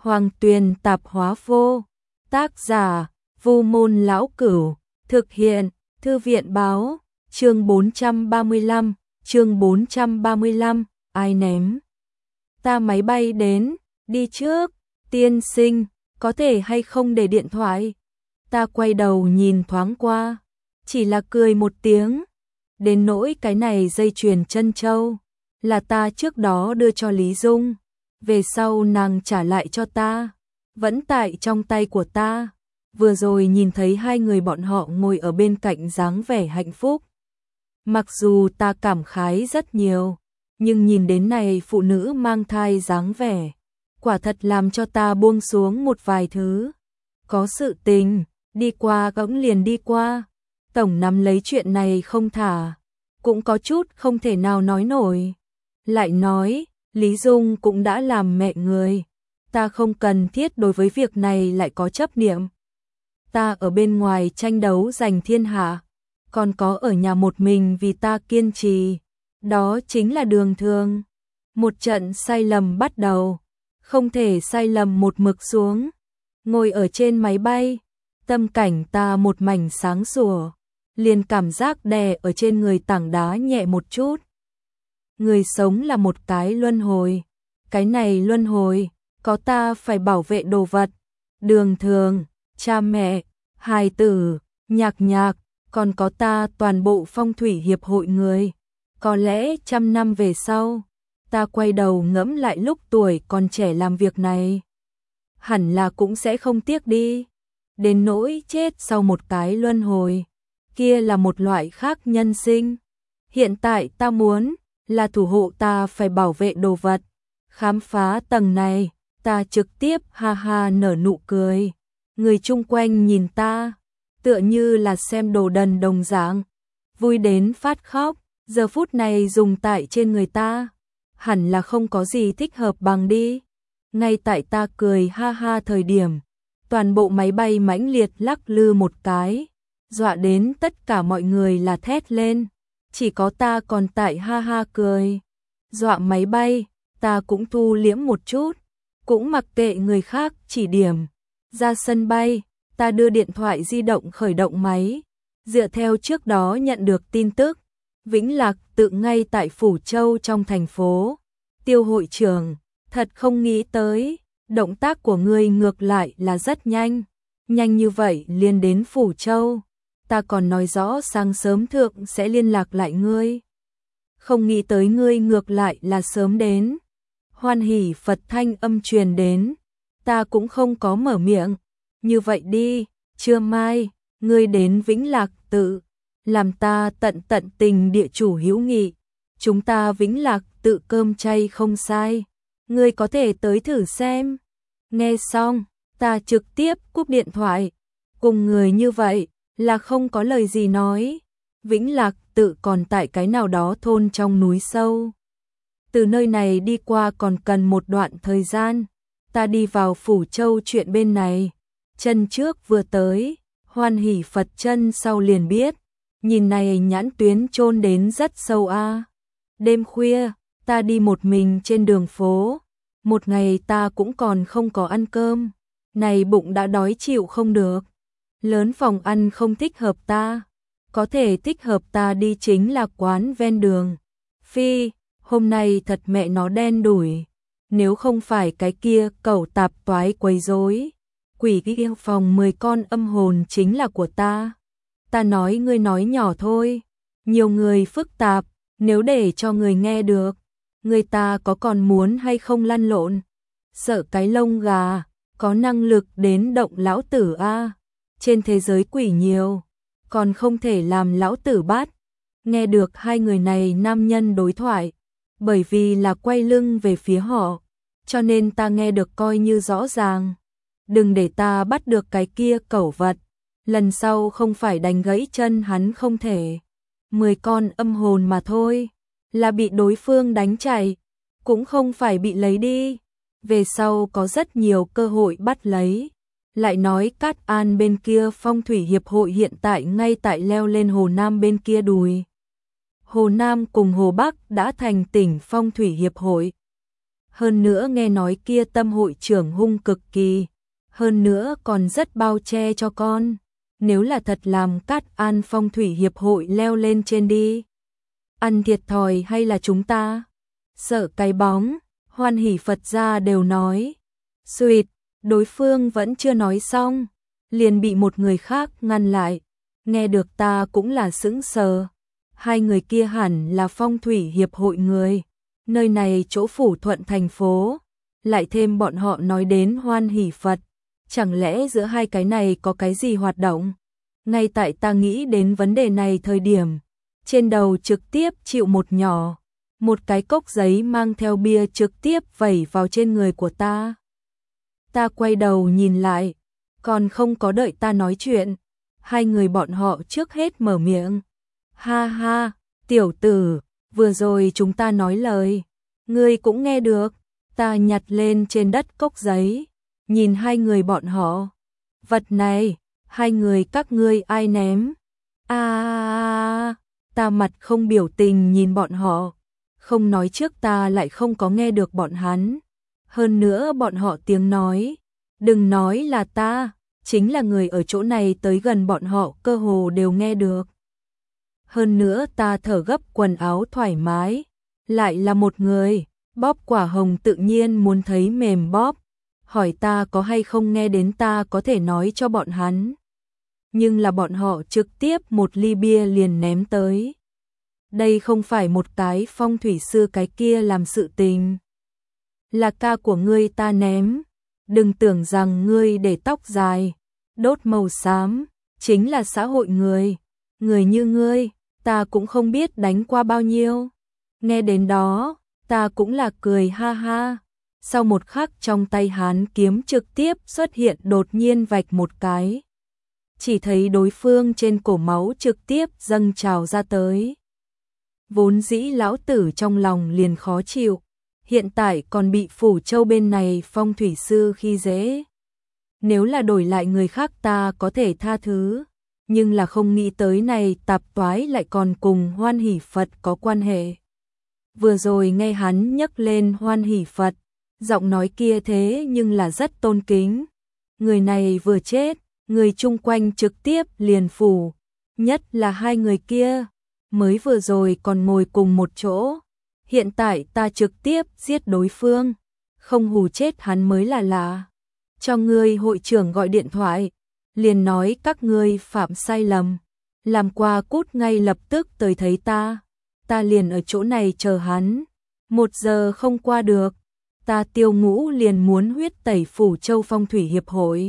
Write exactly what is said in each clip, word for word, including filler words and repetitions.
Hoàng Tuyền Tạp Hóa Vô. Tác giả Vu Môn Lão Cửu. Thực hiện Thư viện Báo. Chương bốn trăm ba mươi lăm. Chương bốn trăm ba mươi lăm. Ai ném ta máy bay đến? Đi trước. Tiên sinh, có thể hay không để điện thoại? Ta quay đầu nhìn thoáng qua, chỉ là cười một tiếng. Đến nỗi cái này dây chuyền chân châu là ta trước đó đưa cho Lý Dung, về sau nàng trả lại cho ta, vẫn tại trong tay của ta. Vừa rồi nhìn thấy hai người bọn họ ngồi ở bên cạnh dáng vẻ hạnh phúc. Mặc dù ta cảm khái rất nhiều, nhưng nhìn đến này phụ nữ mang thai dáng vẻ, quả thật làm cho ta buông xuống một vài thứ. Có sự tình, đi qua cũng liền đi qua. Tổng nắm lấy chuyện này không thả, cũng có chút không thể nào nói nổi. Lại nói, Lý Dung cũng đã làm mẹ người, ta không cần thiết đối với việc này lại có chấp niệm. Ta ở bên ngoài tranh đấu giành thiên hạ, còn có ở nhà một mình vì ta kiên trì, đó chính là đường thường. Một trận sai lầm bắt đầu, không thể sai lầm một mực xuống. Ngồi ở trên máy bay, tâm cảnh ta một mảnh sáng sủa, liền cảm giác đè ở trên người tảng đá nhẹ một chút. Người sống là một cái luân hồi, cái này luân hồi, có ta phải bảo vệ đồ vật, đường thường, cha mẹ, hài tử, nhạc nhạc, còn có ta toàn bộ phong thủy hiệp hội người. Có lẽ trăm năm về sau, ta quay đầu ngẫm lại lúc tuổi còn trẻ làm việc này, hẳn là cũng sẽ không tiếc đi. Đến nỗi chết sau một cái luân hồi, kia là một loại khác nhân sinh. Hiện tại ta muốn là thủ hộ ta phải bảo vệ đồ vật. Khám phá tầng này, ta trực tiếp ha ha nở nụ cười. Người chung quanh nhìn ta, tựa như là xem đồ đần đồng dạng, vui đến phát khóc. Giờ phút này dùng tại trên người ta, hẳn là không có gì thích hợp bằng đi. Ngay tại ta cười ha ha thời điểm, toàn bộ máy bay mãnh liệt lắc lư một cái, dọa đến tất cả mọi người là thét lên. Chỉ có ta còn tại ha ha cười. Dọa máy bay, ta cũng thu liễm một chút, cũng mặc kệ người khác chỉ điểm. Ra sân bay, ta đưa điện thoại di động khởi động máy. Dựa theo trước đó nhận được tin tức, Vĩnh Lạc tự ngay tại Phủ Châu trong thành phố. Tiêu hội trưởng, thật không nghĩ tới, động tác của ngươi ngược lại là rất nhanh. Nhanh như vậy liền đến Phủ Châu. Ta còn nói rõ sáng sớm thượng sẽ liên lạc lại ngươi. Không nghĩ tới ngươi ngược lại là sớm đến. Hoan hỉ Phật thanh âm truyền đến. Ta cũng không có mở miệng. Như vậy đi, trưa mai, ngươi đến Vĩnh Lạc tự, làm ta tận tận tình địa chủ hữu nghị. Chúng ta Vĩnh Lạc tự cơm chay không sai. Ngươi có thể tới thử xem. Nghe xong, ta trực tiếp cúp điện thoại. Cùng người như vậy là không có lời gì nói. Vĩnh Lạc tự còn tại cái nào đó thôn trong núi sâu. Từ nơi này đi qua còn cần một đoạn thời gian. Ta đi vào Phủ Châu chuyện bên này. Chân trước vừa tới, hoan hỉ Phật chân sau liền biết. Nhìn này nhãn tuyến chôn đến rất sâu a. À. Đêm khuya, ta đi một mình trên đường phố. Một ngày ta cũng còn không có ăn cơm. Này bụng đã đói chịu không được. Lớn phòng ăn không thích hợp ta. Có thể thích hợp ta đi chính là quán ven đường. Phi, hôm nay thật mẹ nó đen đủi. Nếu không phải cái kia cẩu tạp toái quấy rối, quỷ yêu phòng mười con âm hồn chính là của ta. Ta nói ngươi nói nhỏ thôi. Nhiều người phức tạp, nếu để cho người nghe được, người ta có còn muốn hay không lăn lộn. Sợ cái lông gà, có năng lực đến động lão tử a. Trên thế giới quỷ nhiều, còn không thể làm lão tử bắt. Nghe được hai người này nam nhân đối thoại, bởi vì là quay lưng về phía họ, cho nên ta nghe được coi như rõ ràng. Đừng để ta bắt được cái kia cẩu vật, lần sau không phải đánh gãy chân hắn không thể. Mười con âm hồn mà thôi, là bị đối phương đánh chạy, cũng không phải bị lấy đi. Về sau có rất nhiều cơ hội bắt lấy. Lại nói Cát An bên kia phong thủy hiệp hội hiện tại ngay tại leo lên Hồ Nam bên kia đùi. Hồ Nam cùng Hồ Bắc đã thành tỉnh phong thủy hiệp hội. Hơn nữa nghe nói kia Tâm hội trưởng hung cực kỳ, hơn nữa còn rất bao che cho con. Nếu là thật làm Cát An Phong thủy hiệp hội leo lên trên đi, ăn thiệt thòi hay là chúng ta? Sợ cái bóng, Hoan Hỷ Phật gia đều nói. Xuyệt, đối phương vẫn chưa nói xong, liền bị một người khác ngăn lại. Nghe được ta cũng là sững sờ. Hai người kia hẳn là phong thủy hiệp hội người. Nơi này chỗ Phủ Thuận thành phố. Lại thêm bọn họ nói đến Hoan Hỷ Phật. Chẳng lẽ giữa hai cái này có cái gì hoạt động? Ngay tại ta nghĩ đến vấn đề này thời điểm, trên đầu trực tiếp chịu một nhỏ. Một cái cốc giấy mang theo bia trực tiếp vẩy vào trên người của ta. Ta quay đầu nhìn lại, còn không có đợi ta nói chuyện. Hai người bọn họ trước hết mở miệng. Ha ha, tiểu tử, vừa rồi chúng ta nói lời, ngươi cũng nghe được. Ta nhặt lên trên đất cốc giấy, nhìn hai người bọn họ. Vật này, hai người các ngươi ai ném? À, ta mặt không biểu tình nhìn bọn họ. Không nói trước ta lại không có nghe được bọn hắn. Hơn nữa bọn họ tiếng nói. Đừng nói là ta, chính là người ở chỗ này tới gần bọn họ cơ hồ đều nghe được. Hơn nữa ta thở gấp quần áo thoải mái. Lại là một người, bóp quả hồng tự nhiên muốn thấy mềm bóp. Hỏi ta có hay không nghe đến ta có thể nói cho bọn hắn. Nhưng là bọn họ trực tiếp một ly bia liền ném tới. Đây không phải một cái phong thủy sư cái kia làm sự tình. Là ca của ngươi ta ném. Đừng tưởng rằng ngươi để tóc dài, đốt màu xám, chính là xã hội người. Người như ngươi, ta cũng không biết đánh qua bao nhiêu. Nghe đến đó, ta cũng là cười ha ha. Sau một khắc trong tay hắn kiếm trực tiếp xuất hiện đột nhiên vạch một cái. Chỉ thấy đối phương trên cổ máu trực tiếp dâng trào ra tới. Vốn dĩ lão tử trong lòng liền khó chịu, hiện tại còn bị Phủ Châu bên này phong thủy sư khi dễ. Nếu là đổi lại người khác ta có thể tha thứ, nhưng là không nghĩ tới này tạp toái lại còn cùng Hoan Hỷ Phật có quan hệ. Vừa rồi nghe hắn nhắc lên Hoan Hỷ Phật, giọng nói kia thế nhưng là rất tôn kính. Người này vừa chết, người chung quanh trực tiếp liền phủ, nhất là hai người kia, mới vừa rồi còn ngồi cùng một chỗ. Hiện tại ta trực tiếp giết đối phương, không hù chết hắn mới là lạ. Cho ngươi hội trưởng gọi điện thoại, liền nói các ngươi phạm sai lầm, làm qua cút ngay lập tức tới thấy ta. Ta liền ở chỗ này chờ hắn, một giờ không qua được, ta Tiêu Ngũ liền muốn huyết tẩy Phủ Châu phong thủy hiệp hội.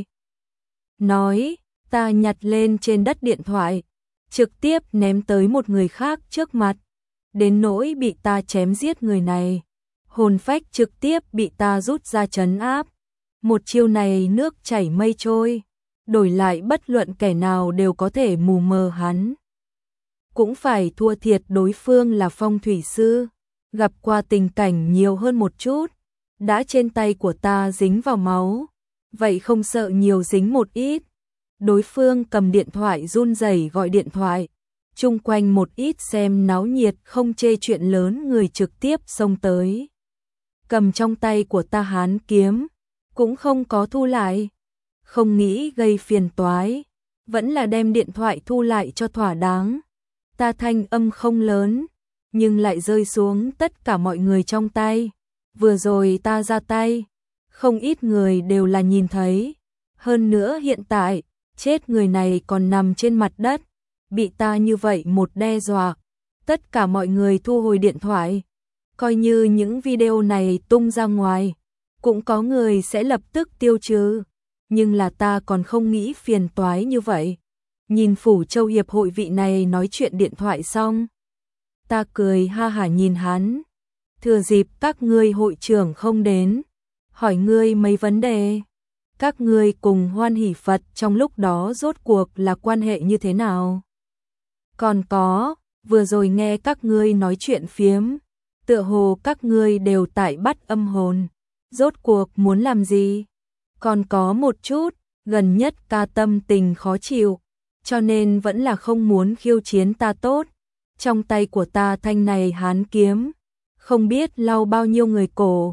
Nói, ta nhặt lên trên đất điện thoại, trực tiếp ném tới một người khác trước mặt. Đến nỗi bị ta chém giết người này, hồn phách trực tiếp bị ta rút ra trấn áp. Một chiêu này nước chảy mây trôi, đổi lại bất luận kẻ nào đều có thể mù mờ hắn. Cũng phải thua thiệt đối phương là phong thủy sư, gặp qua tình cảnh nhiều hơn một chút, đã trên tay của ta dính vào máu, vậy không sợ nhiều dính một ít. Đối phương cầm điện thoại run rẩy gọi điện thoại. Chung quanh một ít xem náo nhiệt không chê chuyện lớn người trực tiếp xông tới. Cầm trong tay của ta hán kiếm, cũng không có thu lại. Không nghĩ gây phiền toái, vẫn là đem điện thoại thu lại cho thỏa đáng. Ta thanh âm không lớn, nhưng lại rơi xuống tất cả mọi người trong tay. Vừa rồi ta ra tay, không ít người đều là nhìn thấy. Hơn nữa hiện tại, chết người này còn nằm trên mặt đất. Bị ta như vậy một đe dọa, tất cả mọi người thu hồi điện thoại. Coi như những video này tung ra ngoài, cũng có người sẽ lập tức tiêu trừ. Nhưng là ta còn không nghĩ phiền toái như vậy. Nhìn Phủ Châu hiệp hội vị này nói chuyện điện thoại xong, ta cười ha hả nhìn hắn. Thừa dịp các ngươi hội trưởng không đến, hỏi ngươi mấy vấn đề. Các ngươi cùng Hoan Hỷ Phật trong lúc đó rốt cuộc là quan hệ như thế nào? Còn có, vừa rồi nghe các ngươi nói chuyện phiếm, tựa hồ các ngươi đều tại bắt âm hồn, rốt cuộc muốn làm gì? Còn có một chút, gần nhất ca tâm tình khó chịu, cho nên vẫn là không muốn khiêu chiến ta tốt. Trong tay của ta thanh này hán kiếm, không biết lau bao nhiêu người cổ,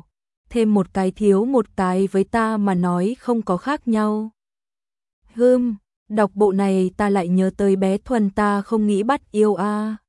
thêm một cái thiếu một cái với ta mà nói không có khác nhau. Hừm, đọc bộ này ta lại nhớ tới bé Thuần ta không nghĩ bắt yêu a.